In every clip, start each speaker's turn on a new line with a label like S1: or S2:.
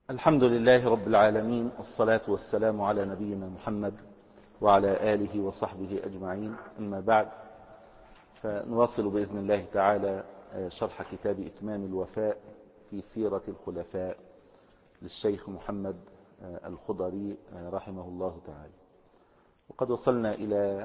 S1: الحمد لله رب العالمين، والصلاة والسلام على نبينا محمد وعلى آله وصحبه أجمعين. أما بعد، فنواصل بإذن الله تعالى شرح كتاب إتمام الوفاء في سيرة الخلفاء للشيخ محمد الخضري رحمه الله تعالى. وقد وصلنا إلى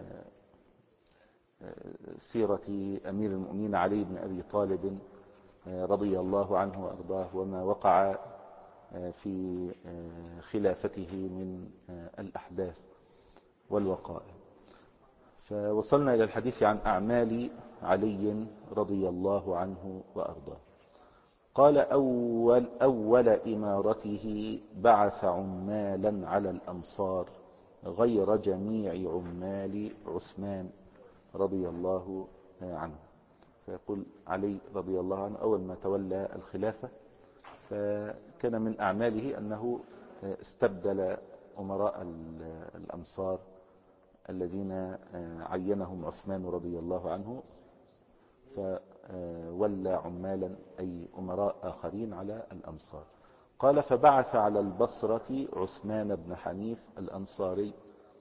S1: سيرة أمير المؤمنين علي بن أبي طالب رضي الله عنه وأرضاه، وما وقع في خلافته من الأحداث والوقائع. فوصلنا إلى الحديث عن أعمال علي رضي الله عنه وأرضاه. قال: أول إمارته بعث عمالا على الأمصار غير جميع عمال عثمان رضي الله عنه. فيقول علي رضي الله عنه أول ما تولى الخلافة فكان من أعماله أنه استبدل أمراء الأمصار الذين عينهم عثمان رضي الله عنه، فولى عمالا أي أمراء آخرين على الأمصار. قال: فبعث على البصرة عثمان بن حنيف الأنصاري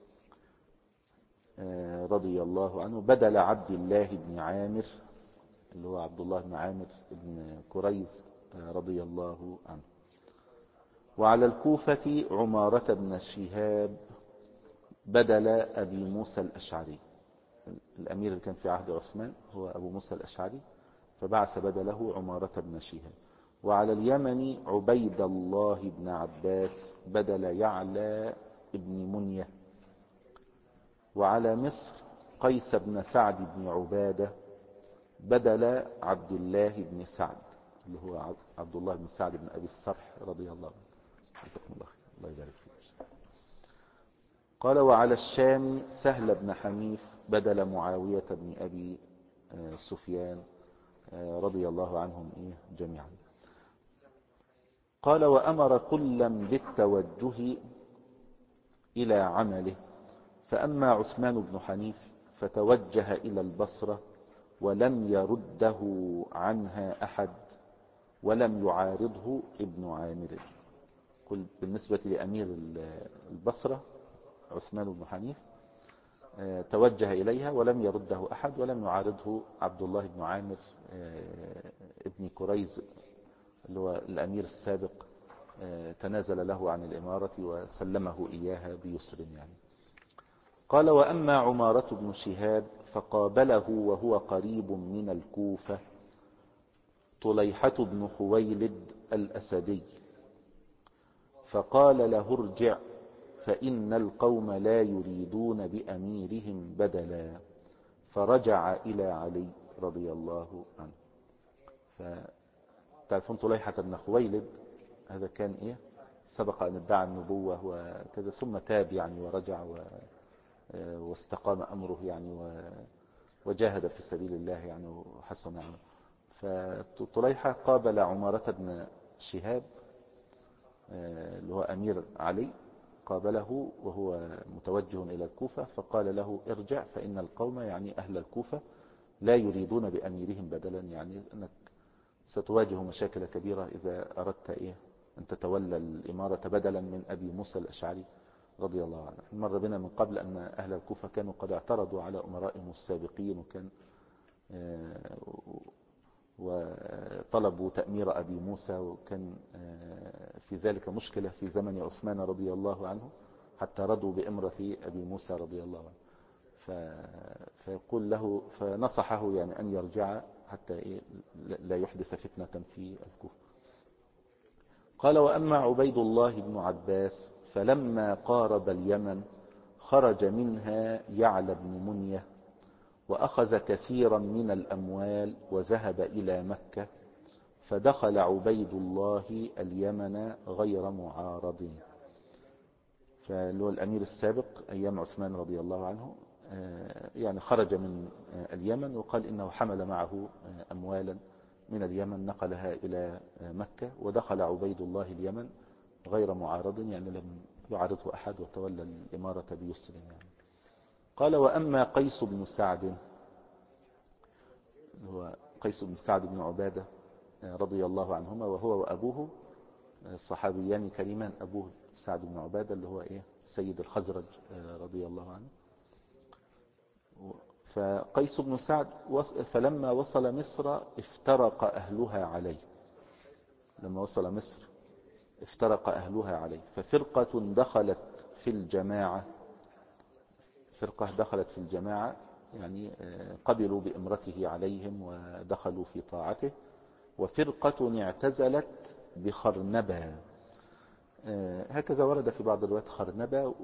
S1: رضي الله عنه بدل عبد الله بن عامر، اللي هو عبد الله بن عامر بن كريز رضي الله عنه. وعلى الكوفة عمارة بن شهاب بدل أبي موسى الأشعري. الأمير اللي كان في عهد عثمان هو أبو موسى الأشعري، فبعث بدله عمارة بن شهاب. وعلى اليمن عبيد الله بن عباس بدل يعلى بن منية. وعلى مصر قيس بن سعد بن عبادة بدل عبد الله بن سعد، اللي هو عبد الله بن سعد بن أبي الصرح رضي الله عنه. الله يبارك فيك. قال: وعلى الشام سهل بن حنيف بدل معاوية بن أبي سفيان رضي الله عنهم جميعا. قال: وأمر كلا بالتوجه إلى عمله، فأما عثمان بن حنيف فتوجه إلى البصرة ولم يرده عنها أحد ولم يعارضه ابن عامر. قل بالنسبة لأمير البصرة عثمان بن حنيف توجه إليها ولم يرده أحد ولم يعارضه عبد الله بن عامر ابن كريز، اللي هو الأمير السابق، تنازل له عن الإمارة وسلمه إياها بيسر يعني. قال: وأما عمارة بن شهاب فقابله وهو قريب من الكوفة طليحة بن خويلد الأسدي، فقال له: ارجع فإن القوم لا يريدون بأميرهم بدلا. فرجع إلى علي رضي الله عنه. فتعرفون طليحة بن خويلد هذا كان سبق أن ادعى النبوة وكذا، ثم تاب يعني ورجع واستقام أمره يعني وجاهد في سبيل الله يعني وحسن عمله. فطليحة قابل عمارة بن شهاب اللي هو أمير علي، قابله وهو متوجه إلى الكوفة، فقال له: ارجع فإن القوم يعني أهل الكوفة لا يريدون بأميرهم بدلا، يعني أنك ستواجه مشاكل كبيرة إذا أردت أن تتولى الإمارة بدلا من أبي موسى الأشعري رضي الله عنه. مر بنا من قبل أن أهل الكوفة كانوا قد اعترضوا على أمرائهم السابقين، وكان وطلبوا تأمير أبي موسى، وكان في ذلك مشكلة في زمن عثمان رضي الله عنه حتى رضوا بإمرة أبي موسى رضي الله عنه. فيقول له فنصحه يعني أن يرجع حتى لا يحدث فتنة في الكوفة. قال: وأما عبيد الله بن عباس فلما قارب اليمن خرج منها يعلى بن منية وأخذ كثيرا من الأموال وذهب إلى مكة، فدخل عبيد الله اليمن غير معارض. فهو الأمير السابق أيام عثمان رضي الله عنه يعني خرج من اليمن، وقال إنه حمل معه أموالا من اليمن نقلها إلى مكة، ودخل عبيد الله اليمن غير معارض يعني لم يعارضه أحد وتولى الإمارة بيسر يعني. قال: وأما قيس بن سعد، هو قيس بن سعد بن عبادة رضي الله عنهما، وهو وأبوه صحابيان كريمان، أبوه سعد بن عبادة اللي هو سيد الخزرج رضي الله عنه. فقيس بن سعد فلما وصل مصر افترق أهلها عليه. لما وصل مصر افترق أهلها عليه، ففرقة دخلت في الجماعة، فرقة دخلت في الجماعة يعني قبلوا بإمرته عليهم ودخلوا في طاعته، وفرقة اعتزلت بخرنبة. هكذا ورد في بعض الروايات خرنبة،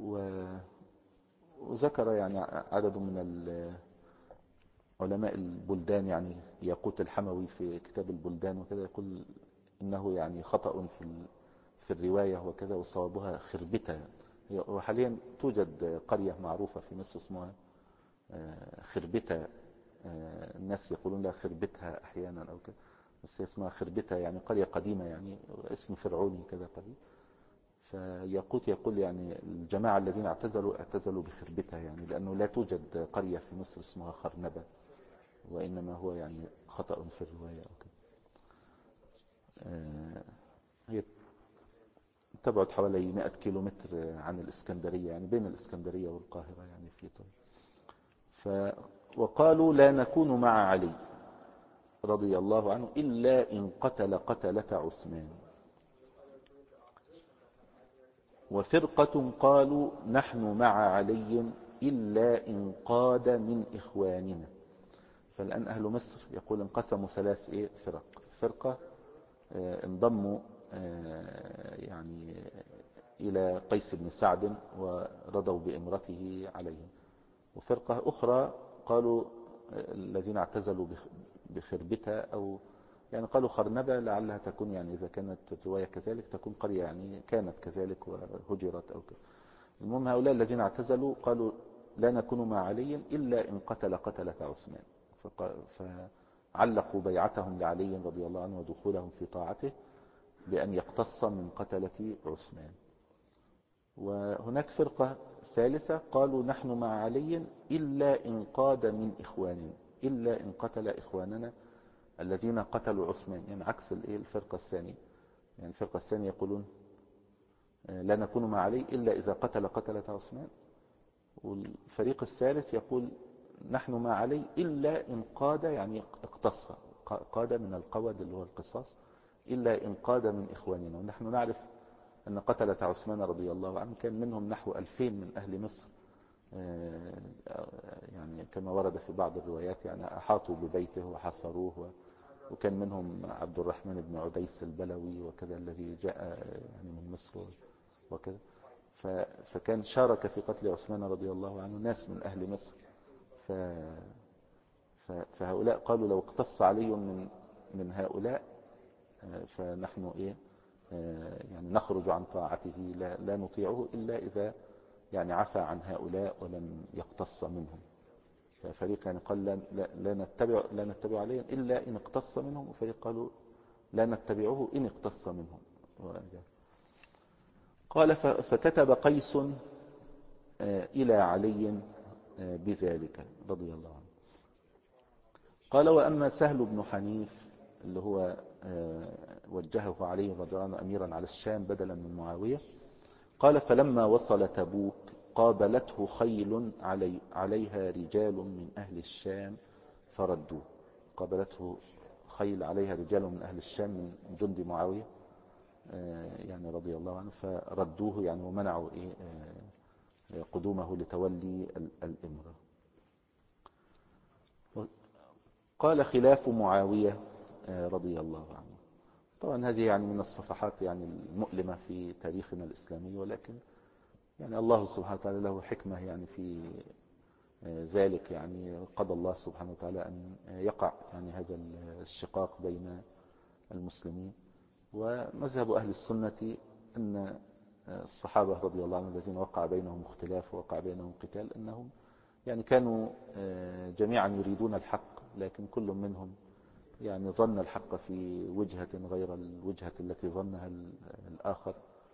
S1: وذكر يعني عدد من علماء البلدان، يعني ياقوت الحموي في كتاب البلدان وكذا يقول إنه يعني خطأ في الرواية وكذا، وصوابها خربتة. وحاليا توجد قرية معروفة في مصر اسمها خربتة، الناس يقولون لها خربتها أحيانا أو كذا، بس هي اسمها خربتة، يعني قرية قديمة، يعني اسم فرعوني كذا قديم. فياقوت يقول يعني الجماعة الذين اعتزلوا بخربتها، يعني لأنه لا توجد قرية في مصر اسمها خرنبة، وإنما هو يعني خطأ في الرواية أو كذا. هي تبعد حوالي 100 كيلومتر عن الإسكندرية، يعني بين الإسكندرية والقاهرة يعني في طريق. وقالوا لا نكون مع علي رضي الله عنه إلا إن قتل قتلة عثمان. وفرقة قالوا نحن مع علي إلا إن قاد من إخواننا. فالآن أهل مصر يقول انقسموا 3 فرق. فرقة انضموا يعني إلى قيس بن سعد ورضوا بإمرته عليهم، وفرقة أخرى قالوا الذين اعتزلوا بخربتة، أو يعني قالوا خرنبة، لعلها تكون يعني إذا كانت الرواية كذلك تكون قرية يعني كانت كذلك وهجرت أو كذا. المهم هؤلاء الذين اعتزلوا قالوا لا نكون مع علي إلا إن قتل قتلة عثمان، فعلقوا بيعتهم لعلي رضي الله عنه ودخولهم في طاعته بأن يقتص من قتلة عثمان. وهناك فرقة ثالثة قالوا نحن مع علي إلا إن قاد من إخواننا، إلا إن قتل إخواننا الذين قتلوا عثمان، يعني عكس الفرقة الثانية. يعني الفرقة الثانية يقولون لا نكون مع علي إلا إذا قتل قتلة عثمان، والفريق الثالث يقول نحن مع علي إلا إن قاد، يعني اقتص، قاد من القود اللي هو القصاص، إلا إن قاد من إخواننا. ونحن نعرف أن قتلة عثمان رضي الله عنه كان منهم نحو 2000 من أهل مصر، يعني كما ورد في بعض الروايات يعني أحاطوا ببيته وحصروه، وكان منهم عبد الرحمن بن عديس البلوي وكذا الذي جاء يعني من مصر وكذا. فكان شارك في قتل عثمان رضي الله عنه ناس من أهل مصر. فهؤلاء قالوا لو اقتص علي من هؤلاء فنحن يعني نخرج عن طاعته، لا نطيعه إلا إذا يعني عفى عن هؤلاء ولم يقتص منهم. ففريق يعني قال لا نتبع عليهم إلا إن اقتص منهم، وفريق قالوا لا نتبعه إن اقتص منهم. قال فكتب قيس إلى علي بذلك رضي الله عنه. قال وأما سهل بن حنيف اللي هو وجهه علي رضي الله عنه أميرا على الشام بدلا من معاوية، قال فلما وصل تبوك قابلته خيل عليها رجال من أهل الشام فردوه. قابلته خيل عليها رجال من أهل الشام من جند معاوية يعني رضي الله عنه، فردوه يعني ومنعوا قدومه لتولي الإمرة. قال خلاف معاوية رضي الله عنه. طبعا هذه يعني من الصفحات يعني المؤلمة في تاريخنا الإسلامي، ولكن يعني الله سبحانه وتعالى له حكمة يعني في ذلك. يعني قضى الله سبحانه وتعالى أن يقع يعني هذا الشقاق بين المسلمين. ومذهب أهل السنة أن الصحابة رضي الله عنهم الذين وقع بينهم اختلاف ووقع بينهم قتال أنهم يعني كانوا جميعا يريدون الحق، لكن كل منهم يعني ظن الحق في وجهة غير الوجهة التي ظنها الآخر.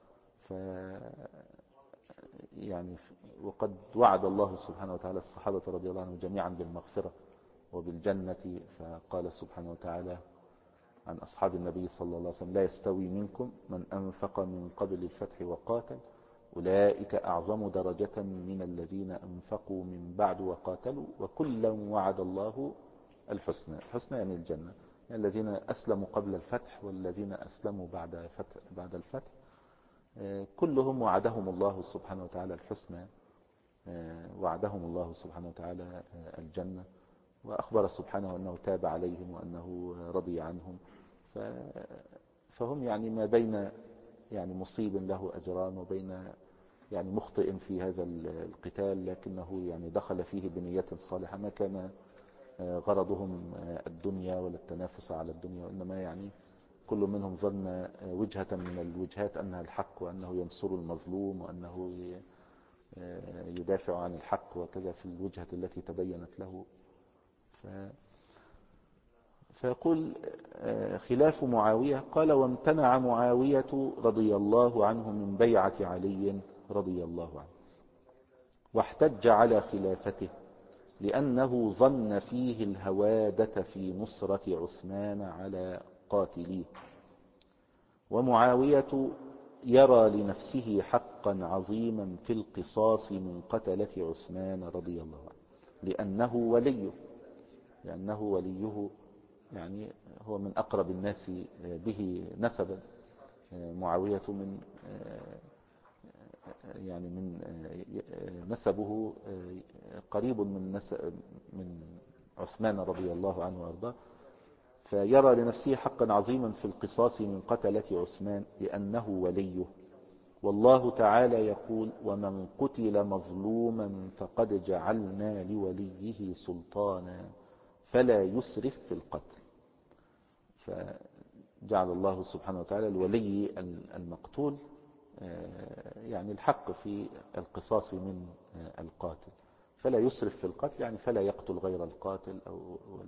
S1: يعني وقد وعد الله سبحانه وتعالى الصحابة رضي الله عنهم جميعا بالمغفرة وبالجنة، فقال سبحانه وتعالى عن أصحاب النبي صلى الله عليه وسلم: لا يستوي منكم من أنفق من قبل الفتح وقاتل أولئك أعظم درجة من الذين أنفقوا من بعد وقاتلوا وكلا وعد الله الحسنى. الحسنى يعني الجنة. يعني الذين أسلموا قبل الفتح والذين أسلموا بعد الفتح كلهم وعدهم الله سبحانه وتعالى الحسنى، وعدهم الله سبحانه وتعالى الجنة، وأخبر سبحانه أنه تاب عليهم وأنه رضي عنهم. فهم يعني ما بين يعني مصيب له أجران وبين يعني مخطئ في هذا القتال، لكنه يعني دخل فيه بنية صالحة، ما كان غرضهم الدنيا ولا التنافس على الدنيا، وإنما يعني كل منهم ظن وجهة من الوجهات أنها الحق، وأنه ينصر المظلوم، وأنه يدافع عن الحق، وكذا في الوجهة التي تبينت له. فيقول خلاف معاوية، قال: وامتنع معاوية رضي الله عنه من بيعة علي رضي الله عنه، واحتج على خلافته لأنه ظن فيه الهوادة في نصرة عثمان على قاتليه، ومعاوية يرى لنفسه حقا عظيما في القصاص من قتلة عثمان رضي الله عنه لأنه وليه، يعني هو من أقرب الناس به نسبا. معاوية من نسبه قريب من عثمان رضي الله عنه وارضاه، فيرى لنفسه حقا عظيما في القصاص من قتلة عثمان لأنه وليه. والله تعالى يقول: ومن قتل مظلوما فقد جعلنا لوليه سلطانا فلا يسرف في القتل. فجعل الله سبحانه وتعالى الولي المقتول يعني الحق في القصاص من القاتل، فلا يسرف في القتل، يعني فلا يقتل غير القاتل، أو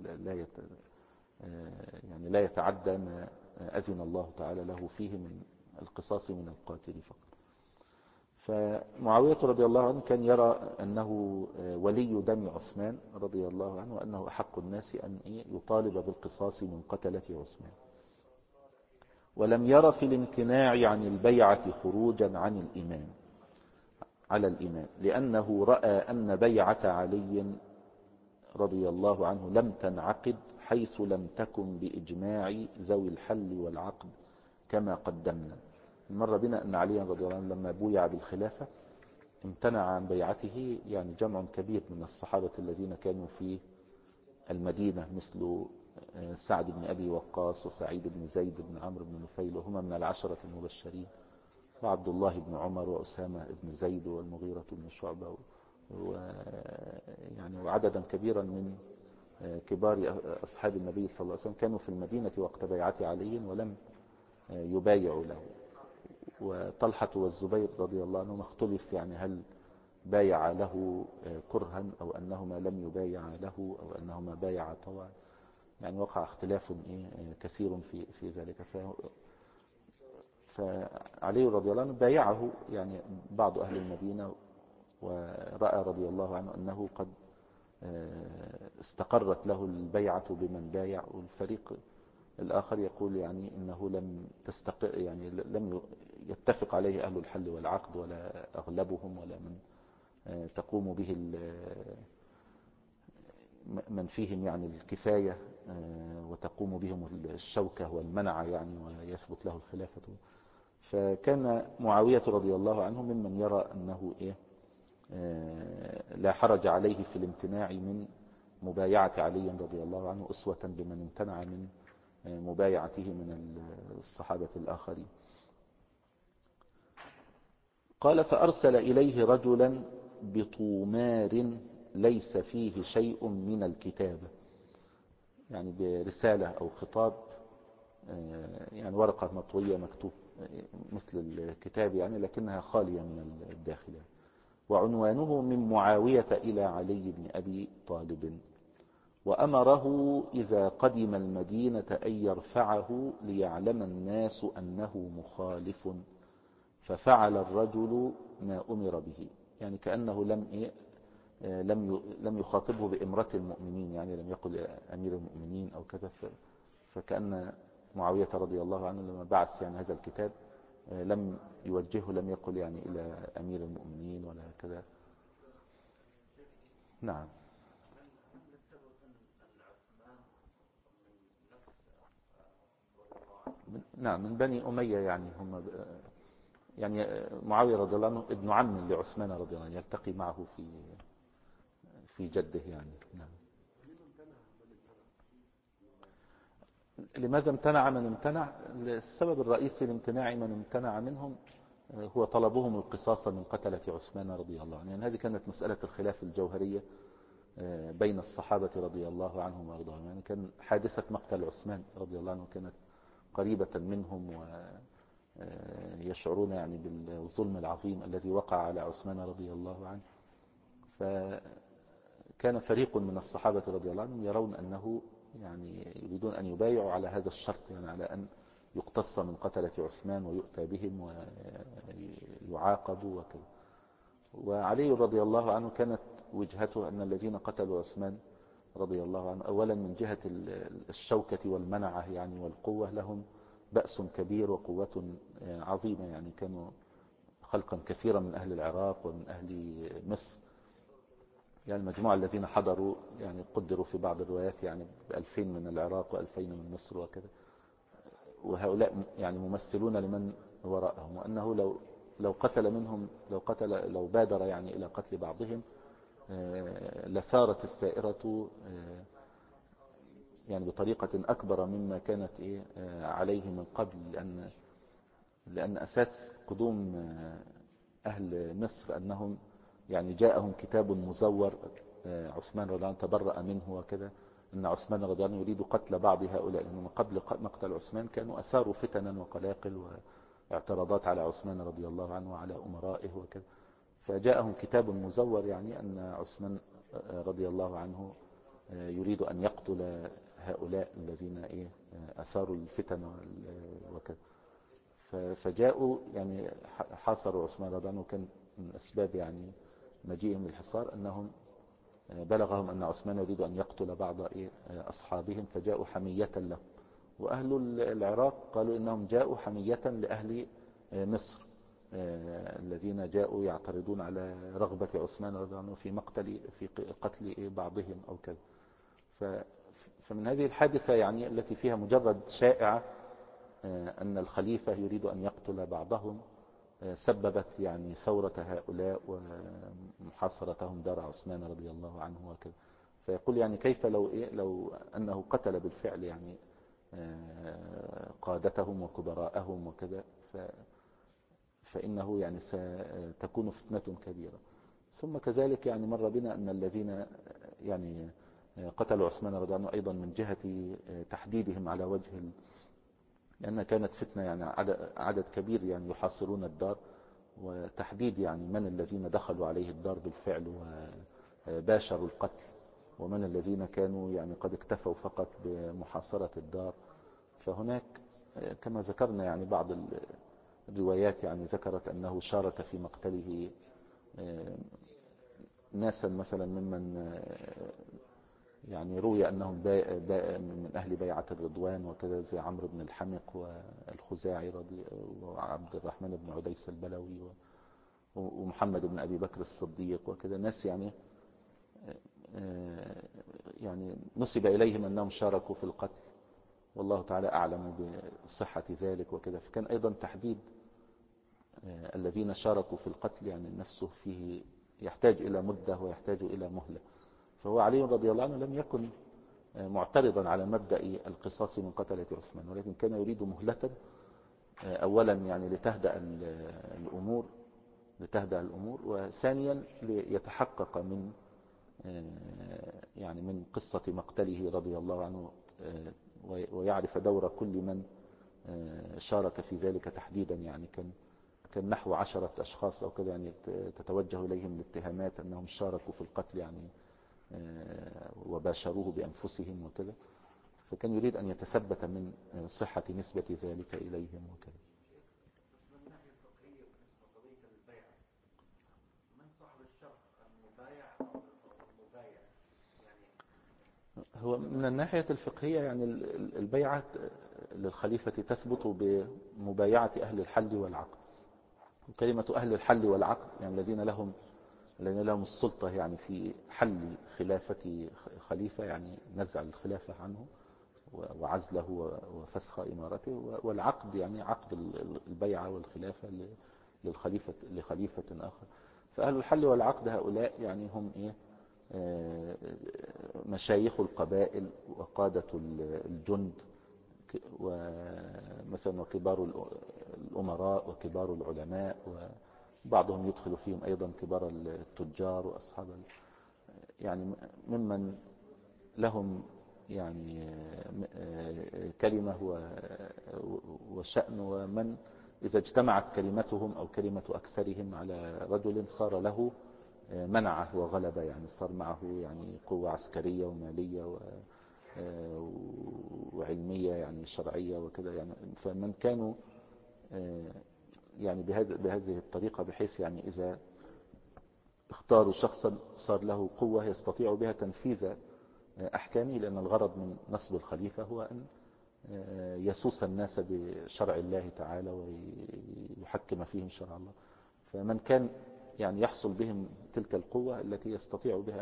S1: لا يتعدى ما أذن الله تعالى له فيه من القصاص من القاتل فقط. فمعاوية رضي الله عنه كان يرى أنه ولي دم عثمان رضي الله عنه، وأنه أحق الناس أن يطالب بالقصاص من قتلة عثمان، ولم ير في الامتناع عن البيعة خروجا على الإمام، لأنه رأى أن بيعة علي رضي الله عنه لم تنعقد حيث لم تكن بإجماع ذوي الحل والعقد كما قدمنا. مر بنا أن علي رضي الله عنه لما بويع بالخلافة امتنع عن بيعته يعني جمع كبير من الصحابة الذين كانوا في المدينة، مثل سعد بن أبي وقاص وسعيد بن زيد بن عمرو بن نفيل، وهما من العشرة المبشرين، وعبد الله بن عمر وأسامة بن زيد والمغيرة بن شعبة، وعددا كبيرا من كبار أصحاب النبي صلى الله عليه وسلم كانوا في المدينة وقت بيعة علي ولم يبايعوا له. وطلحة والزبير رضي الله عنهم اختلف، يعني هل بايع له كرها أو أنهما لم يبايع له أو أنهما بايع طوعا، يعني وقع اختلاف كثير في ذلك. فعلي رضي الله عنه بايعه يعني بعض أهل المدينة، ورأى رضي الله عنه أنه قد استقرت له البيعة بمن بايع، والفريق الآخر يقول يعني إنه لم تستقر، يعني لم يتفق عليه أهل الحل والعقد ولا أغلبهم ولا من تقوم به من فيهم يعني الكفاية وتقوم بهم الشوكة والمنع يعني ويثبت له الخلافة. فكان معاوية رضي الله عنه ممن يرى أنه لا حرج عليه في الامتناع من مبايعة علي رضي الله عنه، أسوة بمن امتنع من مبايعته من الصحابة الآخرين. قال: فأرسل إليه رجلا بطومار ليس فيه شيء من الكتابة، يعني برسالة أو خطاب، يعني ورقة مطوية مكتوب مثل الكتاب يعني، لكنها خالية من الداخل، وعنوانه: من معاوية إلى علي بن أبي طالب، وأمره إذا قدم المدينة أن يرفعه ليعلم الناس أنه مخالف، ففعل الرجل ما أمر به، يعني كأنه لم يخاطبه بإمرة المؤمنين، يعني لم يقل أمير المؤمنين أو كذا، فكأن معاوية رضي الله عنه لما بعث يعني هذا الكتاب لم يوجهه، لم يقل يعني إلى أمير المؤمنين ولا كذا. نعم. نعم من بني أمية، يعني هم يعني معاوية رضي الله عنه ابن عم لعثمان رضي الله عنه، يلتقي معه في جده يعني. نعم. لماذا امتنع من امتنع؟ السبب الرئيسي لامتناع من امتنع منهم هو طلبهم القصاص من قتلة عثمان رضي الله عنه. يعني هذه كانت مسألة الخلاف الجوهرية بين الصحابة رضي الله عنهم وارضاهم. يعني كان حادثة مقتل عثمان رضي الله عنه كانت قريبة منهم، ويشعرون يعني بالظلم العظيم الذي وقع على عثمان رضي الله عنه. فكان فريق من الصحابة رضي الله عنهم يرون أنه يعني يريدون أن يبايعوا على هذا الشرط، يعني على أن يقتص من قتلة عثمان ويؤتى بهم ويعاقبوا وكذا. وعلي رضي الله عنه كانت وجهته أن الذين قتلوا عثمان رضي الله عنه أولا من جهة الشوكة والمنعة يعني والقوة لهم بأس كبير وقوة عظيمة، يعني كانوا خلقا كثيرا من أهل العراق ومن أهل مصر. يعني المجموعة الذين حضروا يعني قدروا في بعض الروايات يعني ب2000 من العراق و2000 من مصر وكذا. وهؤلاء يعني ممثلون لمن وراءهم، وأنه لو قتل منهم، لو بادر يعني إلى قتل بعضهم لثارت الثائرة يعني بطريقة أكبر مما كانت عليه من قبل. لأن أساس قدوم أهل مصر أنهم يعني جاءهم كتاب مزور، عثمان رضي الله عنه تبرأ منه وكذا، أن عثمان رضي الله عنه يريد قتل بعض هؤلاء، لأنهم قبل مقتل عثمان كانوا أثاروا فتنا وقلاقل واعتراضات على عثمان رضي الله عنه وعلى أمرائه وكذا. فجاءهم كتاب مزور يعني أن عثمان رضي الله عنه يريد أن يقتل هؤلاء الذين أثاروا الفتن وكذا. فجاءوا يعني حاصروا عثمان رضي الله عنه. كان من أسباب يعني مجيئهم للحصار أنهم بلغهم أن عثمان يريد أن يقتل بعض أصحابهم، فجاءوا حمية له. وأهل العراق قالوا إنهم جاءوا حمية لأهل مصر الذين جاءوا يعترضون على رغبة عثمان رضي الله عنه في قتل بعضهم أو كذا. فمن هذه الحادثة يعني التي فيها مجرد شائعة أن الخليفة يريد أن يقتل بعضهم سببت يعني ثورة هؤلاء ومحاصرتهم دار عثمان رضي الله عنه وكذا. فيقول يعني كيف لو أنه قتل بالفعل يعني قادتهم وكبراءهم وكذا، فإنه يعني ستكون فتنة كبيرة. ثم كذلك يعني مر بنا أن الذين يعني قتلوا عثمان رضي الله عنه أيضا من جهة تحديدهم على وجه لأن كانت فتنة يعني عدد كبير يعني يحاصرون الدار، وتحديد يعني من الذين دخلوا عليه الدار بالفعل وباشروا القتل، ومن الذين كانوا يعني قد اكتفوا فقط بمحاصرة الدار. فهناك كما ذكرنا يعني بعض الروايات يعني ذكرت أنه شارك في مقتله ناسا مثلا ممن يعني روي أنهم من أهل بيعة الرضوان وكذا، زي عمرو بن الحمق والخزاعي وعبد الرحمن بن عديس البلوي ومحمد بن أبي بكر الصديق وكذا، ناس يعني نسب إليهم أنهم شاركوا في القتل، والله تعالى أعلم بصحة ذلك وكذا. فكان أيضا تحديد الذين شاركوا في القتل يعني نفسه فيه يحتاج إلى مدة ويحتاج إلى مهلة. فهو علي رضي الله عنه لم يكن معترضا على مبدأ القصاص من قتلة عثمان، ولكن كان يريد مهلة أولا يعني لتهدأ الأمور، وثانيا ليتحقق من يعني من قصة مقتله رضي الله عنه، ويعرف دور كل من شارك في ذلك تحديدا. يعني كان نحو 10 أشخاص أو كذا يعني تتوجه إليهم الاتهامات أنهم شاركوا في القتل يعني وباشروه بأنفسهم وكذا. فكان يريد أن يتثبت من صحة نسبة ذلك إليهم وكذا.
S2: من الناحية الفقهية بالنسبة لقضية البيع، من صاحب الشرط المبايع أو المبايع؟ يعني
S1: هو من الناحية الفقهية يعني البيعة للخليفة تثبت بمبايعة أهل الحل والعقد. وكلمة أهل الحل والعقد يعني الذين لهم السلطة يعني في حل خلافة خليفة، يعني نزع الخلافة عنه وعزله وفسخ إمارته، والعقد يعني عقد البيعة والخلافة لخليفة آخر. فأهل الحل والعقد هؤلاء يعني هم مشايخ القبائل وقادة الجند، ومثلا وكبار الأمراء وكبار العلماء، وبعضهم يدخل فيهم أيضا كبار التجار وأصحاب يعني ممن لهم يعني كلمة وشأن، ومن إذا اجتمعت كلمتهم أو كلمة أكثرهم على رجل صار له منعه وغلبة، يعني صار معه يعني قوة عسكرية ومالية وعلمية يعني شرعية وكذا يعني. فمن كانوا يعني بهذه الطريقة، بحيث يعني إذا اختاروا شخصا صار له قوة يستطيع بها تنفيذ أحكامه، لأن الغرض من نصب الخليفة هو أن يسوس الناس بشرع الله تعالى ويحكم فيهم شرع الله. فمن كان يعني يحصل بهم تلك القوة التي يستطيع بها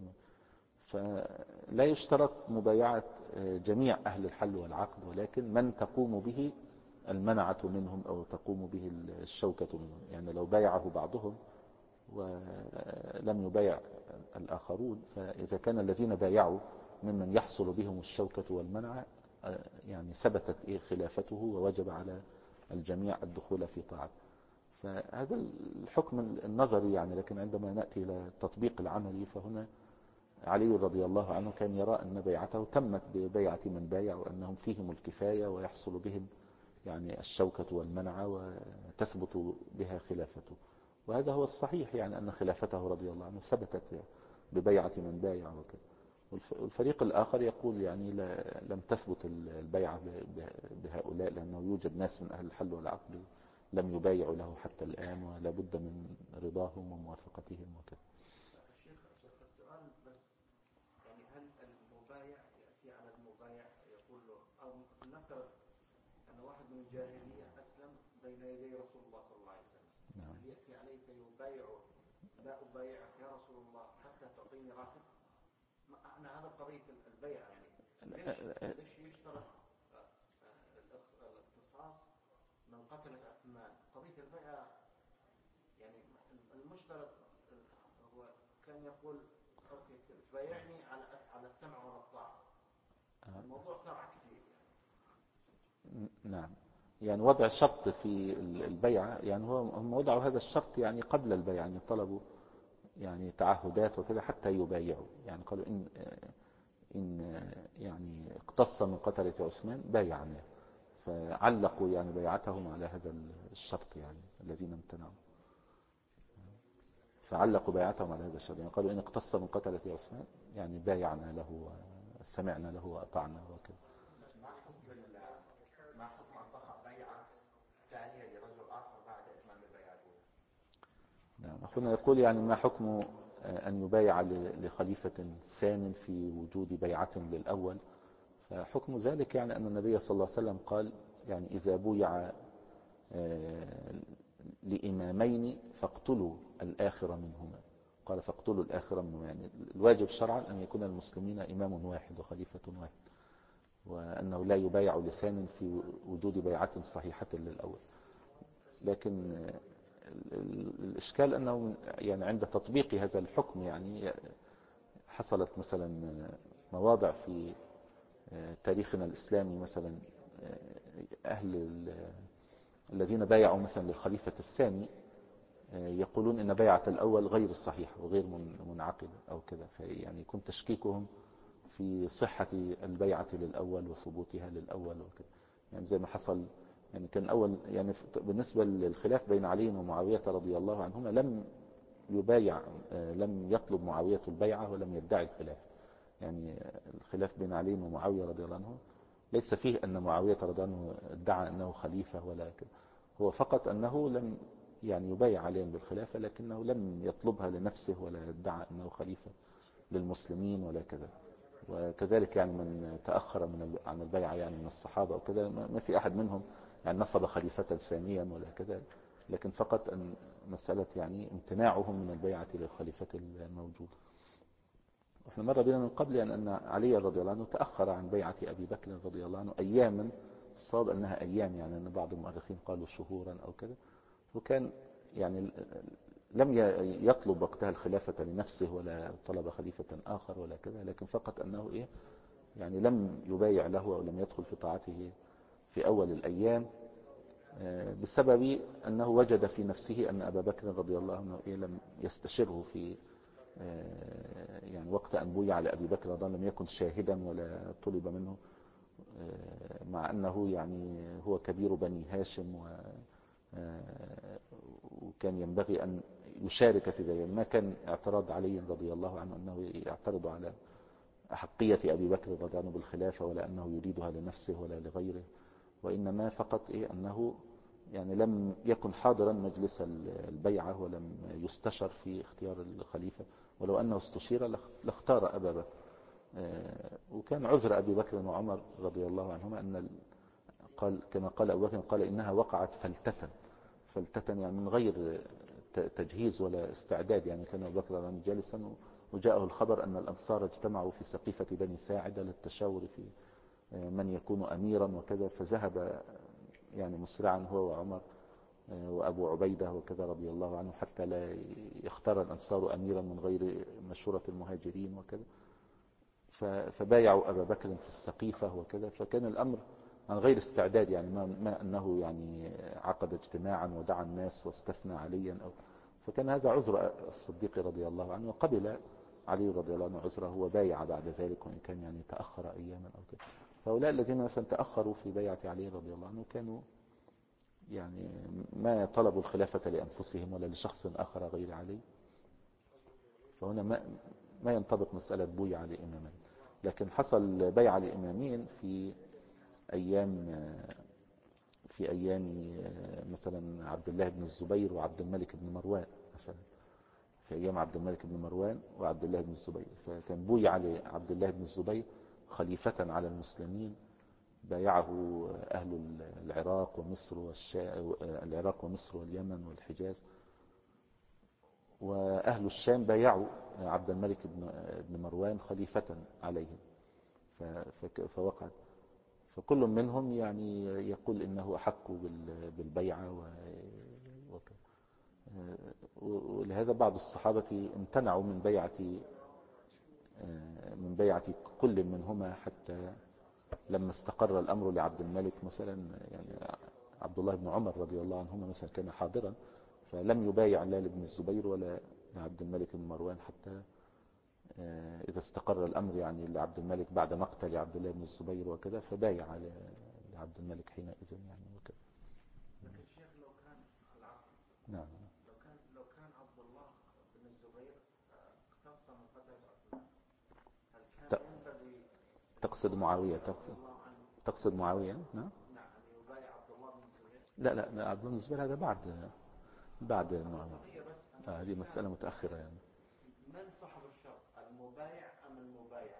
S1: فلا يشترط مبايعة جميع أهل الحل والعقد، ولكن من تقوم به المنعة منهم أو تقوم به الشوكة منهم. يعني لو بايعه بعضهم ولم يبايع الآخرون، فإذا كان الذين بايعوا ممن يحصل بهم الشوكة والمنعة يعني ثبتت خلافته ووجب على الجميع الدخول في طاعته. فهذا الحكم النظري يعني. لكن عندما نأتي إلى التطبيق العملي، فهنا علي رضي الله عنه كان يرى أن بيعته تمت ببيعة من بايع، وأنهم فيهم الكفاية ويحصل بهم يعني الشوكة والمنعة وتثبت بها خلافته. وهذا هو الصحيح، يعني أن خلافته رضي الله عنه ثبتت ببيعة من بايع وكذا. والفريق الآخر يقول يعني لم تثبت البيعة بهؤلاء، لأنه يوجد ناس من أهل الحل والعقد لم يبايعوا له حتى الآن، ولا بد من رضاهم وموافقتهم وكذا.
S2: الشيخ السؤال بس، يعني هل المبايع يأتي على المبايع يقول له، أو نفترض أن واحد من الجاهلية أسلم بين يدي رسول الله صلى الله عليه وسلم،
S1: نعم.
S2: هل يأتي عليه فيبايعه؟ لا أبايعك يا رسول الله حتى تعطيني راتب. أنا هذا قضية البيع يعني. ليش يشترط الاختصاص من قتل عثمان؟ قضية البيع يعني المشترط هو كان يقول أوكي بايعني على السمع والطاعة. الموضوع صار عكسي يعني.
S1: نعم. يعني وضع شرط في البيعة، يعني هم وضعوا هذا الشرط يعني قبل البيع، يعني طلبوا يعني تعهدات وكذا حتى يبايعوا. يعني قالوا إن يعني اقتص من قتلة عثمان بايعنا، فعلقوا يعني بيعتهم على هذا الشرط يعني الذين امتنعوا، فعلقوا بيعتهم على هذا الشرط. يعني قالوا إن اقتص من قتلة عثمان يعني بايعنا له وسمعنا له وأطعنا وكذا.
S2: ما حكم أن تقع بيعة ثانية لرجل آخر بعد إتمام البيعة الأولى؟
S1: نعم. أخونا يقول يعني ما حكم أن يبايع لخليفة ثان في وجود بيعة للأول؟ فحكم ذلك يعني أن النبي صلى الله عليه وسلم قال يعني إذا بويع لإمامين فاقتلوا الآخر منهما. قال فاقتلوا الآخر منهما، يعني الواجب شرعا أن يكون المسلمين إمام واحد وخليفة واحد، وأنه لا يبايع لثان في وجود بيعة صحيحة للأول. لكن الإشكال أنه يعني عند تطبيق هذا الحكم يعني حصلت مثلا مواضع في تاريخنا الإسلامي، مثلا أهل الذين بايعوا مثلا للخليفة الثاني يقولون إن بيعة الأول غير صحيحة وغير منعقدة أو كذا، يعني يكون تشكيكهم في صحة البيعة للأول وثبوتها للأول وكذا. يعني زي ما حصل يعني كان أول يعني بالنسبة للخلاف بين علي ومعاوية رضي الله عنهما، لم يطلب معاوية البيعة ولم يدعي الخلاف. يعني الخلاف بين علي ومعاوية رضي الله عنه ليس فيه أن معاوية رضي الله عنه ادعى أنه خليفة ولا كذا، هو فقط أنه لم يعني يبايع عليهم بالخلافة، لكنه لم يطلبها لنفسه ولا يدعى أنه خليفة للمسلمين ولا كذا. وكذلك يعني من تأخر عن البيعة يعني من الصحابة وكذا ما في أحد منهم يعني نصب خليفة ثانيا ولا كذا، لكن فقط أن مسألة يعني امتناعهم من البيعة للخليفة الموجود. احنا مر بنا من قبل يعني أن علي رضي الله عنه تأخر عن بيعة أبي بكر رضي الله عنه أياما، الصواب أنها أيام يعني، أن بعض المؤرخين قالوا شهورا أو كذا، وكان يعني لم يطلب وقتها الخلافة لنفسه ولا طلب خليفة آخر ولا كذا، لكن فقط أنه إيه يعني لم يبايع له أو لم يدخل في طاعته في أول الأيام، بسبب أنه وجد في نفسه أن أبا بكر رضي الله عنه لم يستشره في يعني وقت أن بويع على أبي بكر رضي الله عنه لم يكن شاهدا ولا طلب منه، مع أنه يعني هو كبير بني هاشم وكان ينبغي أن يشارك في ذلك. ما كان اعتراض علي رضي الله عنه أنه يعترض على أحقية أبي بكر رضي الله عنه بالخلافة، ولا أنه يريدها لنفسه ولا لغيره، وإنما فقط أنه يعني لم يكن حاضرا مجلس البيعة ولم يستشر في اختيار الخليفة، ولو أنه استشير لاختار أبا بكر. وكان عذر أبي بكر وعمر رضي الله عنهما أن قال كما قال أبو بكر، قال إنها وقعت فلتة يعني من غير تجهيز ولا استعداد، يعني كان أبو بكر جالسا وجاءه الخبر أن الأنصار اجتمعوا في سقيفة بني ساعدة للتشاور في من يكون أميرا وكذا، فذهب يعني مسرعا هو وعمر وأبو عبيدة وكذا رضي الله عنه حتى لا يختار الأنصار أميرا من غير مشورة المهاجرين وكذا، فبايعوا أبا بكر في السقيفة وكذا، فكان الأمر عن غير استعداد، يعني ما أنه يعني عقد اجتماعا ودعا الناس واستثنى عليا فكان هذا عذر الصديق رضي الله عنه، وقبل علي رضي الله عنه عذره وبايع بعد ذلك، وإن كان يعني تأخر أياما أو كذا. فهؤلاء الذين مثلا تأخروا في بيعة علي رضي الله عنه كانوا يعني ما طلبوا الخلافة لأنفسهم ولا لشخص آخر غير علي، فهنا ما ينطبق مسألة بويع لإمامين. لكن حصل بيعة لإمامين في أيام مثلا عبد الله بن الزبير وعبد الملك بن مروان مثلا، في أيام عبد الملك بن مروان وعبد الله بن الزبير، فكان بويع لعبد الله بن الزبير خليفة على المسلمين، بايعه أهل العراق ومصر واليمن والحجاز، وأهل الشام بايعوا عبد الملك بن مروان خليفة عليهم، فوقعت، فكل منهم يعني يقول إنه أحق بالبيعة ولهذا بعض الصحابة امتنعوا من بيعة كل منهما، حتى لما استقر الأمر لعبد الملك مثلا، يعني عبد الله بن عمر رضي الله عنهما مثلا كان حاضرا، فلم يبايع لا لابن الزبير ولا لعبد الملك بن مروان حتى إذا استقر الأمر يعني لعبد الملك بعد مقتل عبد الله بن الزبير وكذا، فبايع لعبد الملك حينئذ يعني وكذا.
S2: لكن الشيخ لو كان العقل
S1: نعم
S2: لو كان عبد الله بن الزبير اختص من قتل عثمان، هل كان ينبغي
S1: تقصد معاوية؟ تقصد معاوية؟ نعم
S2: يبايع عبد الله بن الزبير؟
S1: لا عبد الله بن الزبير هذا بعد معاوية، هذه مسألة متأخرة يعني.
S2: من صاحب الشرط، المبايع أم المبايع؟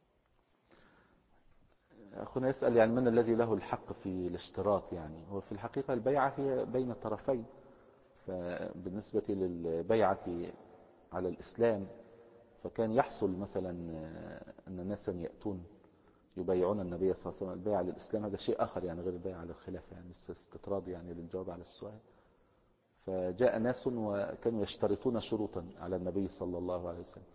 S1: أخونا يسأل يعني من الذي له الحق في الاشتراط، يعني هو في الحقيقة البيعة هي بين الطرفين، فبالنسبة للبيعة على الإسلام فكان يحصل مثلا أن الناس يأتون يبايعون النبي صلى الله عليه وسلم. البيعة على الإسلام هذا شيء آخر يعني غير البيعة على الخلافة، يعني استطراد يعني للجواب على السؤال. فجاء ناس وكانوا يشترطون شروطا على النبي صلى الله عليه وسلم،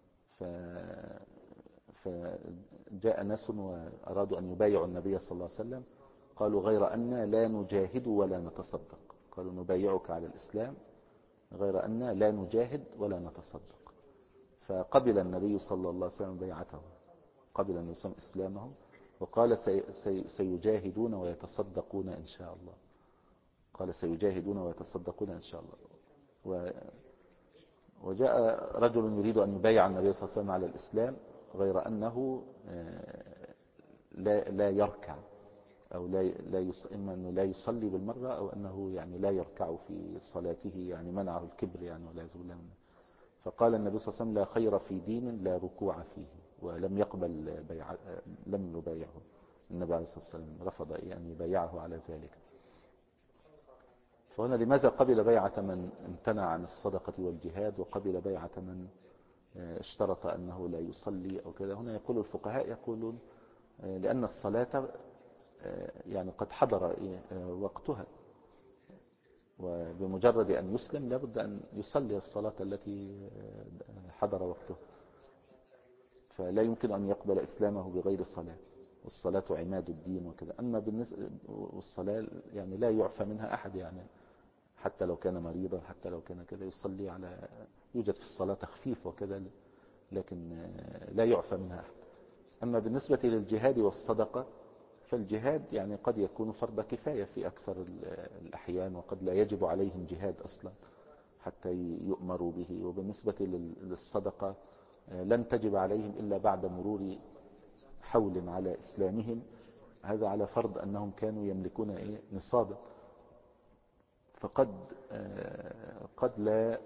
S1: فجاء ناس وأرادوا أن يبايعوا النبي صلى الله عليه وسلم، قالوا غير أن لا نجاهد ولا نتصدق، قالوا نبايعك على الإسلام غير أن لا نجاهد ولا نتصدق. فقبل النبي صلى الله عليه وسلم بيعته، قبل أن يسمى إسلامهم، وقال سيجاهدون ويتصدقون إن شاء الله، قال سيجاهدون ويتصدقون إن شاء الله. وجاء رجل يريد أن يبايع النبي صلى الله عليه وسلم على الإسلام غير أنه لا يركع، أو إما أنه لا يصلي بالمرة، أو أنه يعني لا يركع في صلاته، يعني منعه الكبر يعني والعياذ بالله منه. فقال النبي صلى الله عليه وسلم لا خير في دين لا ركوع فيه ولم يقبل لم يبايعه. النبي عليه الصلاة والسلام رفض أن يبايعه على ذلك. فهنا لماذا قبل بيعة من امتنع عن الصدقة والجهاد وقبل بيعة من اشترط أنه لا يصلي أو كذا؟ هنا يقول الفقهاء يقولون لأن الصلاة يعني قد حضر وقتها، وبمجرد أن يسلم لابد أن يصلي الصلاة التي حضر وقتها، فلا يمكن أن يقبل إسلامه بغير صلاة، والصلاة عماد الدين وكذا. أما بالنسبة والصلاة يعني لا يعفى منها أحد، يعني حتى لو كان مريضا، حتى لو كان كذا يصلي على، يوجد في الصلاة تخفيف وكذا، لكن لا يعفى منها أحد. أما بالنسبة للجهاد والصدقة فالجهاد يعني قد يكون فرض كفاية في أكثر الأحيان، وقد لا يجب عليهم جهاد أصلا حتى يؤمروا به. وبالنسبة للصدقة لن تجب عليهم إلا بعد مرور حول على إسلامهم، هذا على فرض أنهم كانوا يملكون نصابا، فقد قد لا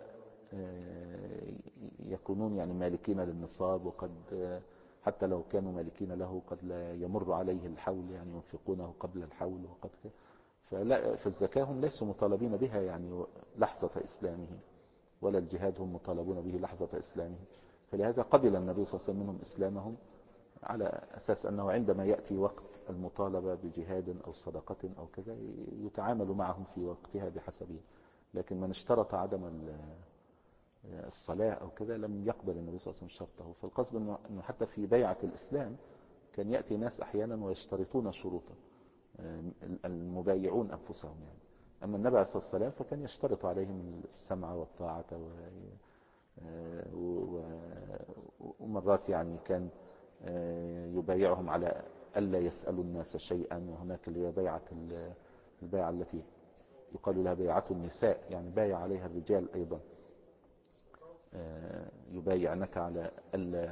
S1: يكونون يعني مالكين للنصاب، وقد حتى لو كانوا مالكين له قد لا يمر عليه الحول، يعني ينفقونه قبل الحول وقد فلا. فالزكاة هم ليسوا مطالبين بها يعني لحظة إسلامهم، ولا الجهاد هم مطالبون به لحظة إسلامهم. فلهذا قبل النبي صلى الله عليه وسلم منهم إسلامهم على أساس أنه عندما يأتي وقت المطالبة بجهاد أو صدقة أو كذا يتعامل معهم في وقتها بحسبه. لكن من اشترط عدم الصلاة أو كذا لم يقبل النبي صلى الله عليه وسلم شرطه. فالقصد أنه حتى في بيعة الإسلام كان يأتي ناس أحيانا ويشترطون شروطا، المبايعون أنفسهم يعني. أما النبي عليه الصلاة والسلام فكان يشترط عليهم السمع والطاعة، ومرات يعني كان يبايعهم على ألا يسألوا الناس شيئا. وهناك اللي هي البيعة التي يقال لها بيعة النساء، يعني بايع عليها الرجال أيضا، يبايعنك على ألا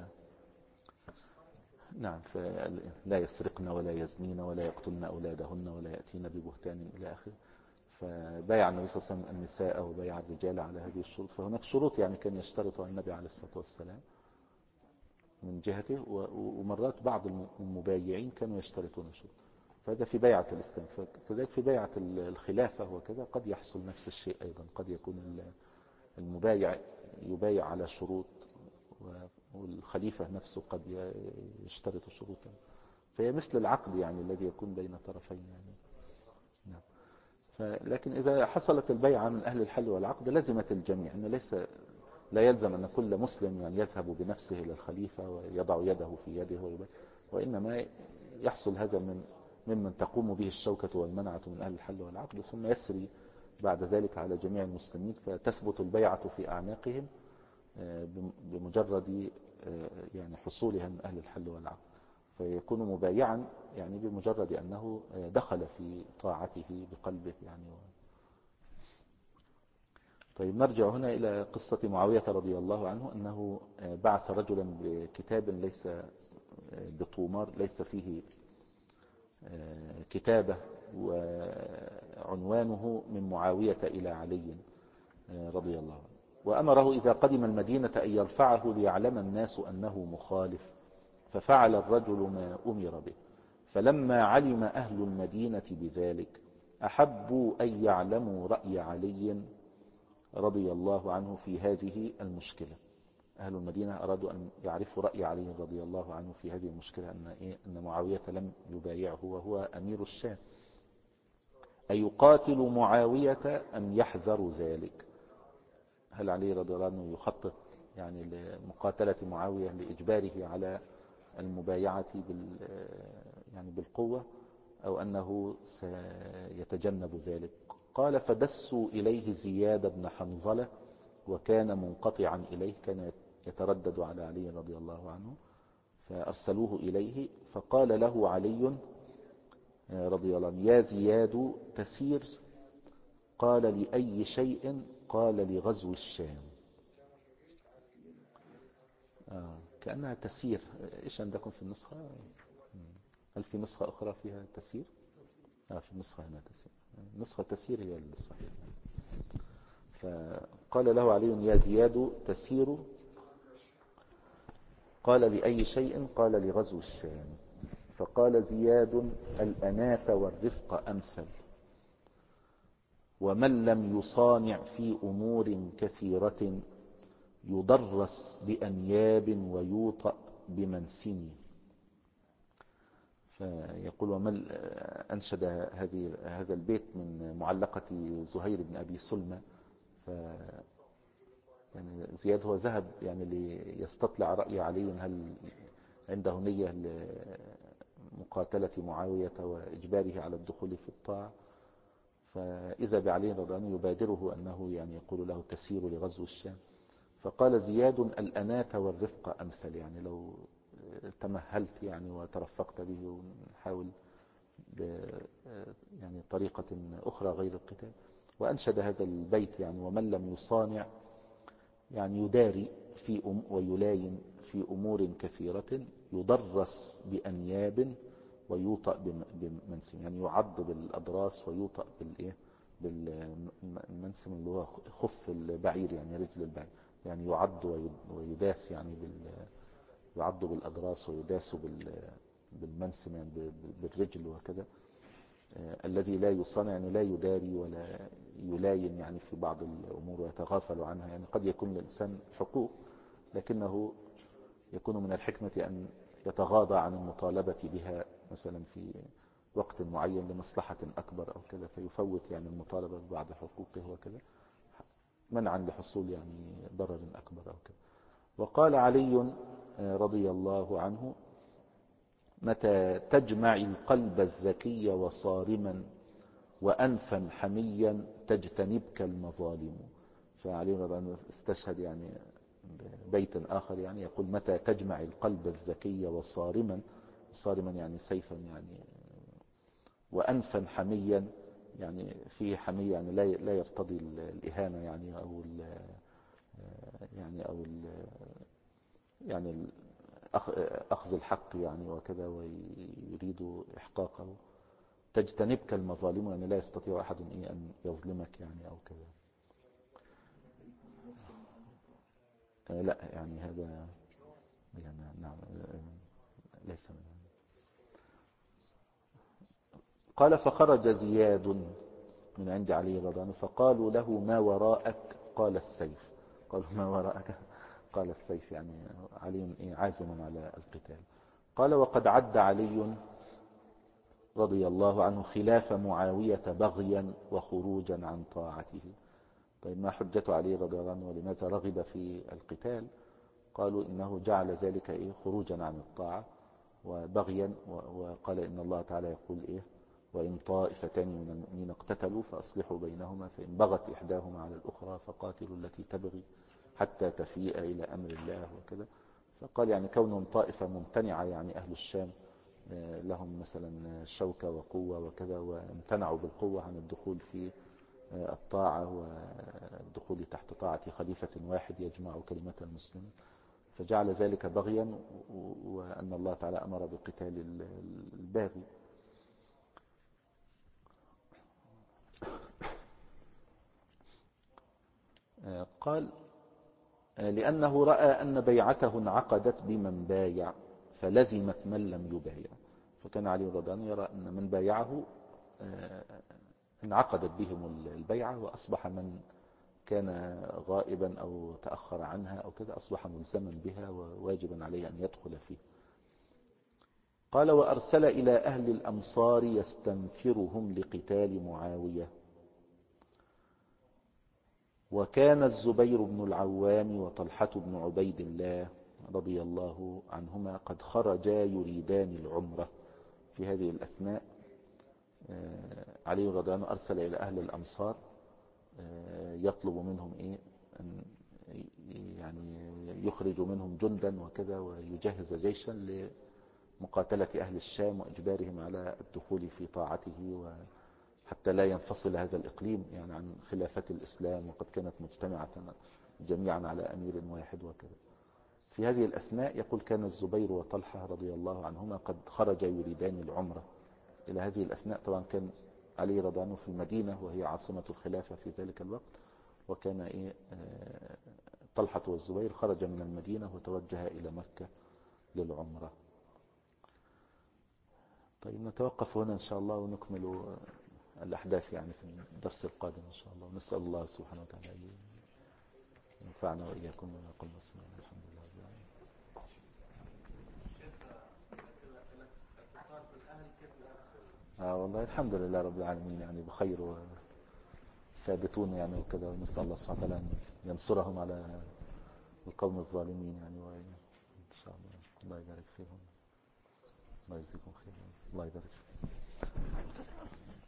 S1: نعم لا يسرقن ولا يزنين ولا يقتلن أولادهن ولا يأتين ببهتان إلى آخره. فبايع النبي صلى الله عليه وسلم النساء وبايع الرجال على هذه الشروط. فهناك شروط يعني كان يشترطها النبي عليه الصلاة والسلام من جهته، ومرات بعض المبايعين كانوا يشترطون شروط. فهذا في بيعة الإسلام. فذلك في بيعة الخلافة وكذا قد يحصل نفس الشيء أيضا، قد يكون المبايع يبايع على شروط والخليفة نفسه قد يشترط شروطا. فهي مثل العقد يعني الذي يكون بين طرفين يعني. نعم. لكن إذا حصلت البيعة من أهل الحل والعقد لزمت الجميع، إن لا يلزم أن كل مسلم يعني يذهب بنفسه إلى الخليفة ويضع يده في يده وإنما يحصل هذا ممن تقوم به الشوكة والمنعة من أهل الحل والعقد، ثم يسري بعد ذلك على جميع المسلمين، فتثبت البيعة في أعناقهم بمجرد يعني حصولها من أهل الحل والعقد، فيكون مبايعا يعني بمجرد أنه دخل في طاعته بقلبه يعني. طيب نرجع هنا إلى قصة معاوية رضي الله عنه، أنه بعث رجلا بكتاب ليس بطومار، ليس فيه كتابة، وعنوانه من معاوية إلى علي رضي الله عنه، وأمره إذا قدم المدينة أن يرفعه ليعلم الناس أنه مخالف، ففعل الرجل ما أمر به. فلما علم أهل المدينة بذلك أحبوا أن يعلموا رأي علي رضي الله عنه في هذه المشكلة. أهل المدينة أرادوا أن يعرفوا رأي علي رضي الله عنه في هذه المشكلة، أن معاوية لم يبايعه وهو أمير الشام، أيقاتل معاوية أم يحذر ذلك؟ هل علي رضي الله عنه يخطط يعني لمقاتلة معاوية لإجباره على المبايعة يعني بالقوة، أو أنه سيتجنب ذلك؟ قال فدسوا إليه زياد بن حنظلة، وكان منقطعا إليه، كان يتردد على علي رضي الله عنه، فأرسلوه إليه. فقال له علي رضي الله عنه يا زياد تسير؟ قال لأي شيء؟ قال لغزو الشام. كأنها تسير. إيش عندكم في النسخة؟ هل في نسخة أخرى فيها تسير؟ في النسخة هنا تسير، نسخة تسير هي الصحيح. فقال له علي يا زياد تسير؟ قال لأي شيء؟ قال لغزو الشام. فقال زياد: الأناة والرفق أمثل، ومن لم يصانع في أمور كثيرة يضرس بأنياب ويوطأ بمنسم. فيقول ومن أنشد هذا البيت من معلقة زهير بن أبي سلمى. يعني زياد هو ذهب يعني ليستطلع رأي علي هل عنده نية لمقاتلة معاوية وإجباره على الدخول في الطاعة. فإذا بعلي رضي الله عنه يبادره أنه يعني يقول له تسير لغزو الشام. فقال زياد: الأناة والرفق أمثل، يعني لو تمهلت يعني وترفقت به، ونحاول يعني طريقة أخرى غير القتال. وأنشد هذا البيت يعني ومن لم يصانع يعني يداري ويلاين في أمور كثيرة يضرس بأنياب ويوطأ بمنسم، يعني يعض بالأضراس ويوطأ بالمنسم اللي هو خف البعير، يعني رجل البعير، يعني يعض ويداس، يعني يعض بالأضراس ويداس بالمنسم، يعني بالرجل وكذا. الذي لا يصنع يعني لا يداري ولا يلاين يعني في بعض الأمور ويتغافل عنها. يعني قد يكون الإنسان حقوق، لكنه يكون من الحكمة أن يتغاضى عن المطالبة بها مثلا في وقت معين لمصلحة أكبر أو كذا، فيفوت يعني المطالبة ببعض حقوقه وكذا منعا لحصول يعني ضرر أكبر أو كذا. وقال علي رضي الله عنه: متى تجمع القلب الذكي وصارما وأنفا حميا تجتنبك المظالم. فعلي رضي الله عنه استشهد يعني بيت آخر يعني يقول: متى تجمع القلب الذكي وصارما، صارما يعني سيفا، يعني وأنفا حميا يعني فيه حمية، يعني لا يرتضي الإهانة يعني أو يعني أخذ الحق يعني وكذا ويريد إحقاقه. تجتنبك المظالم يعني لا يستطيع أحد أن يظلمك يعني أو كذا. لا يعني هذا يعني نعم ليس من. قال: فخرج زياد من عند علي رضي الله عنه فقالوا له: ما وراءك؟ قال: السيف. قالوا: ما وراءك؟ قال: السيف، يعني علي عازم على القتال. قال: وقد عد علي رضي الله عنه خلاف معاوية بغيا وخروجا عن طاعته. طيب ما حجة علي رضي الله عنه ولماذا رغب في القتال؟ قالوا إنه جعل ذلك خروجا عن الطاعة وبغيا، وقال إن الله تعالى يقول وإن طائفتان من المؤمنين اقتتلوا فأصلحوا بينهما فإن بغت إحداهما على الأخرى فقاتلوا التي تبغي حتى تفيء إلى أمر الله وكذا. فقال يعني كونهم طائفة ممتنعة، يعني أهل الشام لهم مثلا شوكة وقوة وكذا، وامتنعوا بالقوة عن الدخول في الطاعة والدخول تحت طاعة خليفة واحد يجمع كلمة المسلمين، فجعل ذلك بغيا، وأن الله تعالى أمر بقتال الباغي. قال: لأنه رأى أن بيعته انعقدت بمن بايع فلزمت من لم يبايع. فكان علي رضي الله عنه يرى أن من بايعه انعقدت بهم البيعة، وأصبح من كان غائبا أو تأخر عنها أو كذا أصبح ملزما بها وواجبا عليه أن يدخل فيه. قال: وأرسل إلى أهل الأمصار يستنفرهم لقتال معاوية. وكان الزبير بن العوام وطلحة بن عبيد الله رضي الله عنهما قد خرجا يريدان العمرة. في هذه الأثناء علي رضي الله عنه أرسل إلى أهل الأمصار يطلب منهم أن يعني يخرج منهم جندا وكذا ويجهز جيشا لمقاتلة أهل الشام وإجبارهم على الدخول في طاعته، وحتى لا ينفصل هذا الإقليم يعني عن خلافة الإسلام، وقد كانت مجتمعة جميعا على أمير واحد وكذا. في هذه الأثناء يقول: كان الزبير وطلحة رضي الله عنهما قد خرج يريدان العمرة. إلى هذه الأثناء طبعا كان علي رضي الله عنه في المدينة وهي عاصمة الخلافة في ذلك الوقت، وكان طلحة والزبير خرج من المدينة وتوجه إلى مكة للعمرة. طيب نتوقف هنا إن شاء الله ونكمل الأحداث يعني في الدرس القادم إن شاء الله. ونسأل الله سبحانه وتعالى أن ينفعنا وإياكم وما قلنا وسمعنا. الحمد لله رب العالمين.
S2: الاتصال بالأهل كيف يؤثر؟
S1: والله الحمد لله رب العالمين يعني بخير وثابتون يعني وكذا. ونسأل الله سبحانه وتعالى أن ينصرهم على القوم الظالمين يعني إن شاء الله. الله يبارك فيهم. الله يجزيكم خير. الله يبارك فيكم.